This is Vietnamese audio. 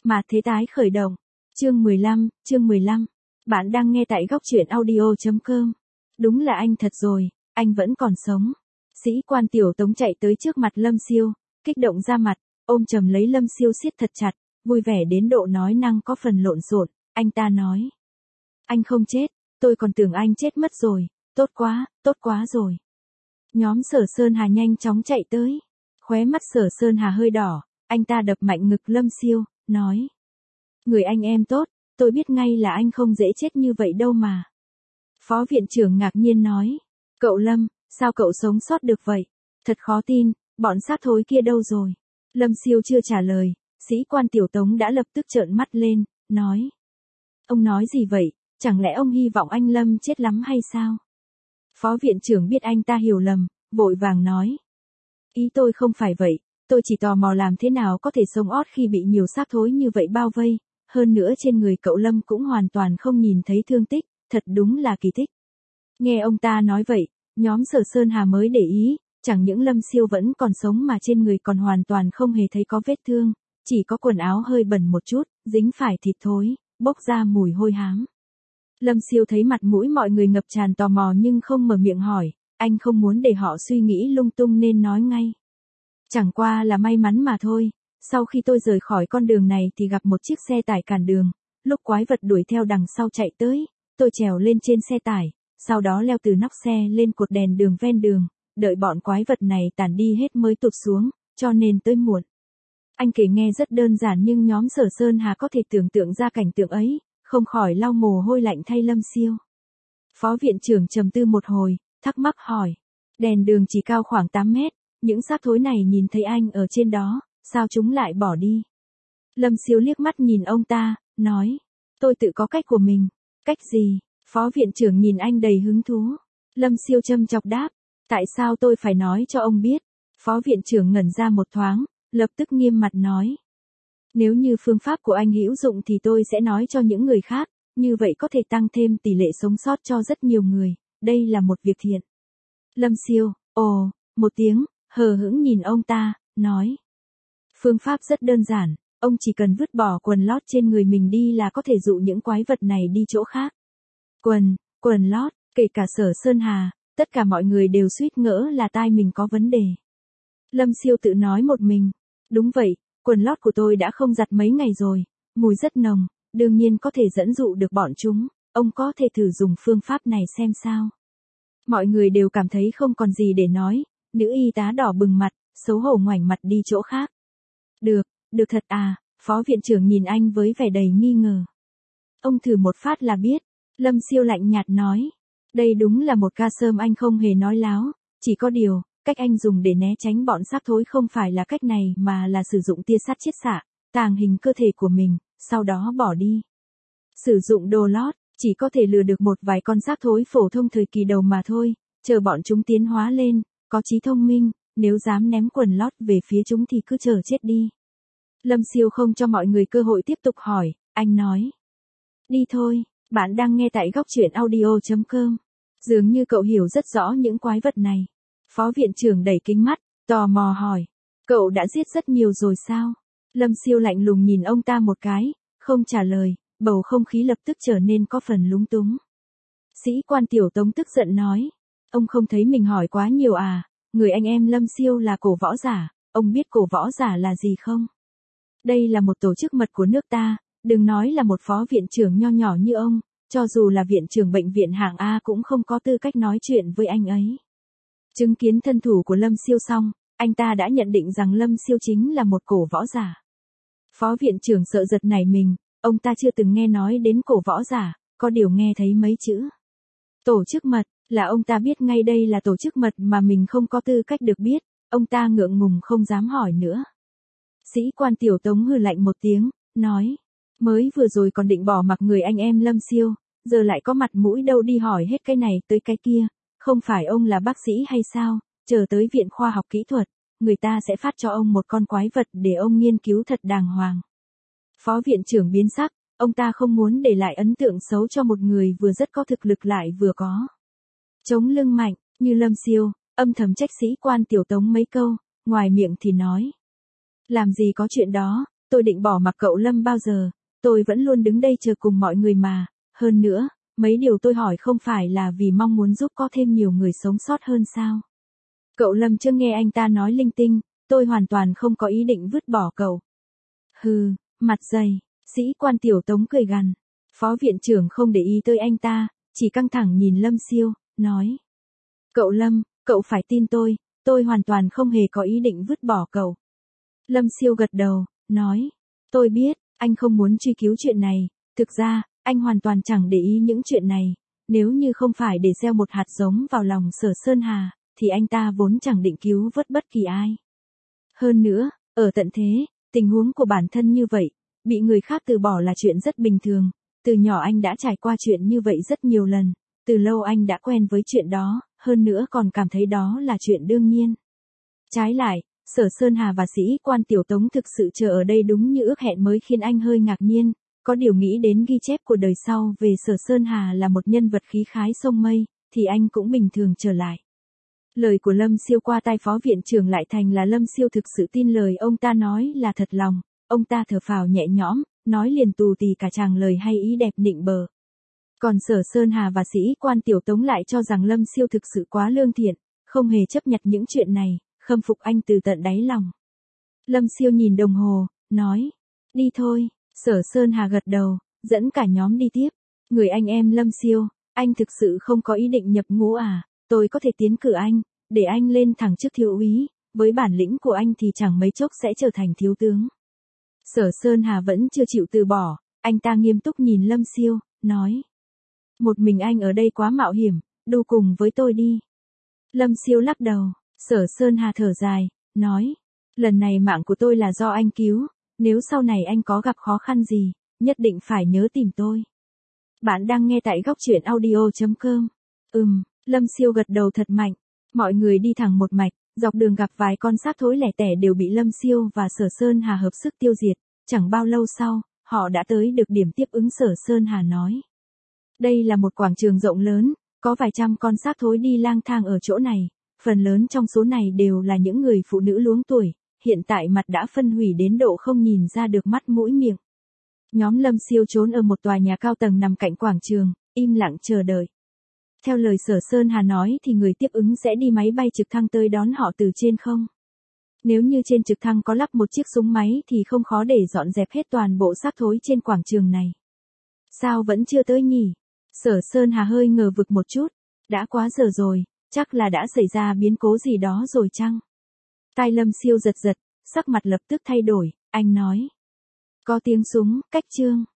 Mà thế tái khởi động. Chương 15. Bạn đang nghe tại góc truyện audio.com. Đúng là anh thật rồi, anh vẫn còn sống. Sĩ quan Tiểu Tống chạy tới trước mặt Lâm Siêu, kích động ra mặt, ôm chầm lấy Lâm Siêu siết thật chặt, vui vẻ đến độ nói năng có phần lộn xộn. Anh ta nói: anh không chết, tôi còn tưởng anh chết mất rồi, tốt quá rồi. Nhóm Sở Sơn Hà nhanh chóng chạy tới. Khóe mắt Sở Sơn Hà hơi đỏ, anh ta đập mạnh ngực Lâm Siêu, nói: người anh em tốt, tôi biết ngay là anh không dễ chết như vậy đâu mà. Phó viện trưởng ngạc nhiên nói: cậu Lâm, sao cậu sống sót được vậy? Thật khó tin, bọn xác thối kia đâu rồi? Lâm Siêu chưa trả lời, sĩ quan Tiểu Tống đã lập tức trợn mắt lên, nói: ông nói gì vậy, chẳng lẽ ông hy vọng anh Lâm chết lắm hay sao? Phó viện trưởng biết anh ta hiểu lầm, vội vàng nói: ý tôi không phải vậy, tôi chỉ tò mò làm thế nào có thể sống sót khi bị nhiều xác thối như vậy bao vây, hơn nữa trên người cậu Lâm cũng hoàn toàn không nhìn thấy thương tích, thật đúng là kỳ tích. Nghe ông ta nói vậy, nhóm Sở Sơn Hà mới để ý, chẳng những Lâm Siêu vẫn còn sống mà trên người còn hoàn toàn không hề thấy có vết thương, chỉ có quần áo hơi bẩn một chút, dính phải thịt thối, bốc ra mùi hôi hám. Lâm Siêu thấy mặt mũi mọi người ngập tràn tò mò nhưng không mở miệng hỏi, anh không muốn để họ suy nghĩ lung tung nên nói ngay: chẳng qua là may mắn mà thôi, sau khi tôi rời khỏi con đường này thì gặp một chiếc xe tải cản đường, lúc quái vật đuổi theo đằng sau chạy tới, tôi trèo lên trên xe tải, sau đó leo từ nóc xe lên cột đèn đường ven đường, đợi bọn quái vật này tản đi hết mới tụt xuống, cho nên tới muộn. Anh kể nghe rất đơn giản nhưng nhóm Sở Sơn Hà có thể tưởng tượng ra cảnh tượng ấy, không khỏi lau mồ hôi lạnh thay Lâm Siêu. Phó viện trưởng trầm tư một hồi, thắc mắc hỏi: đèn đường chỉ cao khoảng 8 mét, những xác thối này nhìn thấy anh ở trên đó, sao chúng lại bỏ đi? Lâm Siêu liếc mắt nhìn ông ta, nói: tôi tự có cách của mình. Cách gì? Phó viện trưởng nhìn anh đầy hứng thú. Lâm Siêu châm chọc đáp: tại sao tôi phải nói cho ông biết? Phó viện trưởng ngẩn ra một thoáng, lập tức nghiêm mặt nói: nếu như phương pháp của anh hữu dụng thì tôi sẽ nói cho những người khác, như vậy có thể tăng thêm tỷ lệ sống sót cho rất nhiều người, đây là một việc thiện. Lâm Siêu, ồ, một tiếng, hờ hững nhìn ông ta, nói: phương pháp rất đơn giản, ông chỉ cần vứt bỏ quần lót trên người mình đi là có thể dụ những quái vật này đi chỗ khác. Quần lót, kể cả Sở Sơn Hà, tất cả mọi người đều suýt ngỡ là tai mình có vấn đề. Lâm Siêu tự nói một mình: đúng vậy, quần lót của tôi đã không giặt mấy ngày rồi, mùi rất nồng, đương nhiên có thể dẫn dụ được bọn chúng, ông có thể thử dùng phương pháp này xem sao. Mọi người đều cảm thấy không còn gì để nói, nữ y tá đỏ bừng mặt, xấu hổ ngoảnh mặt đi chỗ khác. Được thật à? Phó viện trưởng nhìn anh với vẻ đầy nghi ngờ. Ông thử một phát là biết. Lâm Siêu lạnh nhạt nói. Đây đúng là một ca sơm anh không hề nói láo, chỉ có điều, cách anh dùng để né tránh bọn xác thối không phải là cách này mà là sử dụng tia sắt chiết xạ, tàng hình cơ thể của mình, sau đó bỏ đi. Sử dụng đồ lót, chỉ có thể lừa được một vài con xác thối phổ thông thời kỳ đầu mà thôi, chờ bọn chúng tiến hóa lên, có trí thông minh, nếu dám ném quần lót về phía chúng thì cứ chờ chết đi. Lâm Siêu không cho mọi người cơ hội tiếp tục hỏi, anh nói. Đi thôi, bạn đang nghe tại góc truyện audio.com. Dường như cậu hiểu rất rõ những quái vật này. Phó viện trưởng đẩy kính mắt, tò mò hỏi. Cậu đã giết rất nhiều rồi sao? Lâm Siêu lạnh lùng nhìn ông ta một cái, không trả lời, bầu không khí lập tức trở nên có phần lúng túng. Sĩ quan Tiểu Tống tức giận nói. Ông không thấy mình hỏi quá nhiều à, người anh em Lâm Siêu là cổ võ giả, ông biết cổ võ giả là gì không? Đây là một tổ chức mật của nước ta, đừng nói là một phó viện trưởng nho nhỏ như ông, cho dù là viện trưởng bệnh viện hạng A cũng không có tư cách nói chuyện với anh ấy. Chứng kiến thân thủ của Lâm Siêu xong, anh ta đã nhận định rằng Lâm Siêu chính là một cổ võ giả. Phó viện trưởng sợ giật nảy mình, ông ta chưa từng nghe nói đến cổ võ giả, có điều nghe thấy mấy chữ. Tổ chức mật, là ông ta biết ngay đây là tổ chức mật mà mình không có tư cách được biết, ông ta ngượng ngùng không dám hỏi nữa. Sĩ quan Tiểu Tống hừ lạnh một tiếng, nói, mới vừa rồi còn định bỏ mặc người anh em Lâm Siêu, giờ lại có mặt mũi đâu đi hỏi hết cái này tới cái kia, không phải ông là bác sĩ hay sao, chờ tới viện khoa học kỹ thuật, người ta sẽ phát cho ông một con quái vật để ông nghiên cứu thật đàng hoàng. Phó viện trưởng biến sắc, ông ta không muốn để lại ấn tượng xấu cho một người vừa rất có thực lực lại vừa có chống lưng mạnh, như Lâm Siêu, âm thầm trách sĩ quan Tiểu Tống mấy câu, ngoài miệng thì nói. Làm gì có chuyện đó, tôi định bỏ mặc cậu Lâm bao giờ, tôi vẫn luôn đứng đây chờ cùng mọi người mà, hơn nữa, mấy điều tôi hỏi không phải là vì mong muốn giúp có thêm nhiều người sống sót hơn sao. Cậu Lâm chưa nghe anh ta nói linh tinh, tôi hoàn toàn không có ý định vứt bỏ cậu. Hừ, mặt dày, sĩ quan Tiểu Tống cười gằn. Phó viện trưởng không để ý tới anh ta, chỉ căng thẳng nhìn Lâm Siêu, nói. Cậu Lâm, cậu phải tin tôi hoàn toàn không hề có ý định vứt bỏ cậu. Lâm Siêu gật đầu, nói. Tôi biết, anh không muốn truy cứu chuyện này, thực ra, anh hoàn toàn chẳng để ý những chuyện này, nếu như không phải để gieo một hạt giống vào lòng Sở Sơn Hà, thì anh ta vốn chẳng định cứu vớt bất kỳ ai. Hơn nữa, ở tận thế, tình huống của bản thân như vậy, bị người khác từ bỏ là chuyện rất bình thường, từ nhỏ anh đã trải qua chuyện như vậy rất nhiều lần, từ lâu anh đã quen với chuyện đó, hơn nữa còn cảm thấy đó là chuyện đương nhiên. Trái lại, Sở Sơn Hà và sĩ quan Tiểu Tống thực sự chờ ở đây đúng như ước hẹn mới khiến anh hơi ngạc nhiên, có điều nghĩ đến ghi chép của đời sau về Sở Sơn Hà là một nhân vật khí khái sông mây, thì anh cũng bình thường trở lại. Lời của Lâm Siêu qua tai phó viện trưởng lại thành là Lâm Siêu thực sự tin lời ông ta nói là thật lòng, ông ta thở phào nhẹ nhõm, nói liền tù tì cả tràng lời hay ý đẹp nịnh bợ. Còn Sở Sơn Hà và sĩ quan Tiểu Tống lại cho rằng Lâm Siêu thực sự quá lương thiện, không hề chấp nhận những chuyện này, khâm phục anh từ tận đáy lòng. Lâm Siêu nhìn đồng hồ, nói, đi thôi. Sở Sơn Hà gật đầu, dẫn cả nhóm đi tiếp. Người anh em Lâm Siêu, anh thực sự không có ý định nhập ngũ à, tôi có thể tiến cử anh, để anh lên thẳng chức thiếu úy, với bản lĩnh của anh thì chẳng mấy chốc sẽ trở thành thiếu tướng. Sở Sơn Hà vẫn chưa chịu từ bỏ, anh ta nghiêm túc nhìn Lâm Siêu, nói. Một mình anh ở đây quá mạo hiểm, đu cùng với tôi đi. Lâm Siêu lắc đầu, Sở Sơn Hà thở dài, nói. Lần này mạng của tôi là do anh cứu, nếu sau này anh có gặp khó khăn gì, nhất định phải nhớ tìm tôi. Bạn đang nghe tại góc truyện audio.com. Lâm Siêu gật đầu thật mạnh. Mọi người đi thẳng một mạch, dọc đường gặp vài con xác thối lẻ tẻ đều bị Lâm Siêu và Sở Sơn Hà hợp sức tiêu diệt. Chẳng bao lâu sau, họ đã tới được điểm tiếp ứng. Sở Sơn Hà nói. Đây là một quảng trường rộng lớn, có vài trăm con xác thối đi lang thang ở chỗ này. Phần lớn trong số này đều là những người phụ nữ luống tuổi, hiện tại mặt đã phân hủy đến độ không nhìn ra được mắt mũi miệng. Nhóm Lâm Siêu trốn ở một tòa nhà cao tầng nằm cạnh quảng trường, im lặng chờ đợi. Theo lời Sở Sơn Hà nói thì người tiếp ứng sẽ đi máy bay trực thăng tới đón họ từ trên không. Nếu như trên trực thăng có lắp một chiếc súng máy thì không khó để dọn dẹp hết toàn bộ xác thối trên quảng trường này. Sao vẫn chưa tới nhỉ? Sở Sơn Hà hơi ngờ vực một chút. Đã quá giờ rồi, chắc là đã xảy ra biến cố gì đó rồi chăng? Tai Lâm Siêu giật giật, sắc mặt lập tức thay đổi, anh nói. Có tiếng súng, cách chương.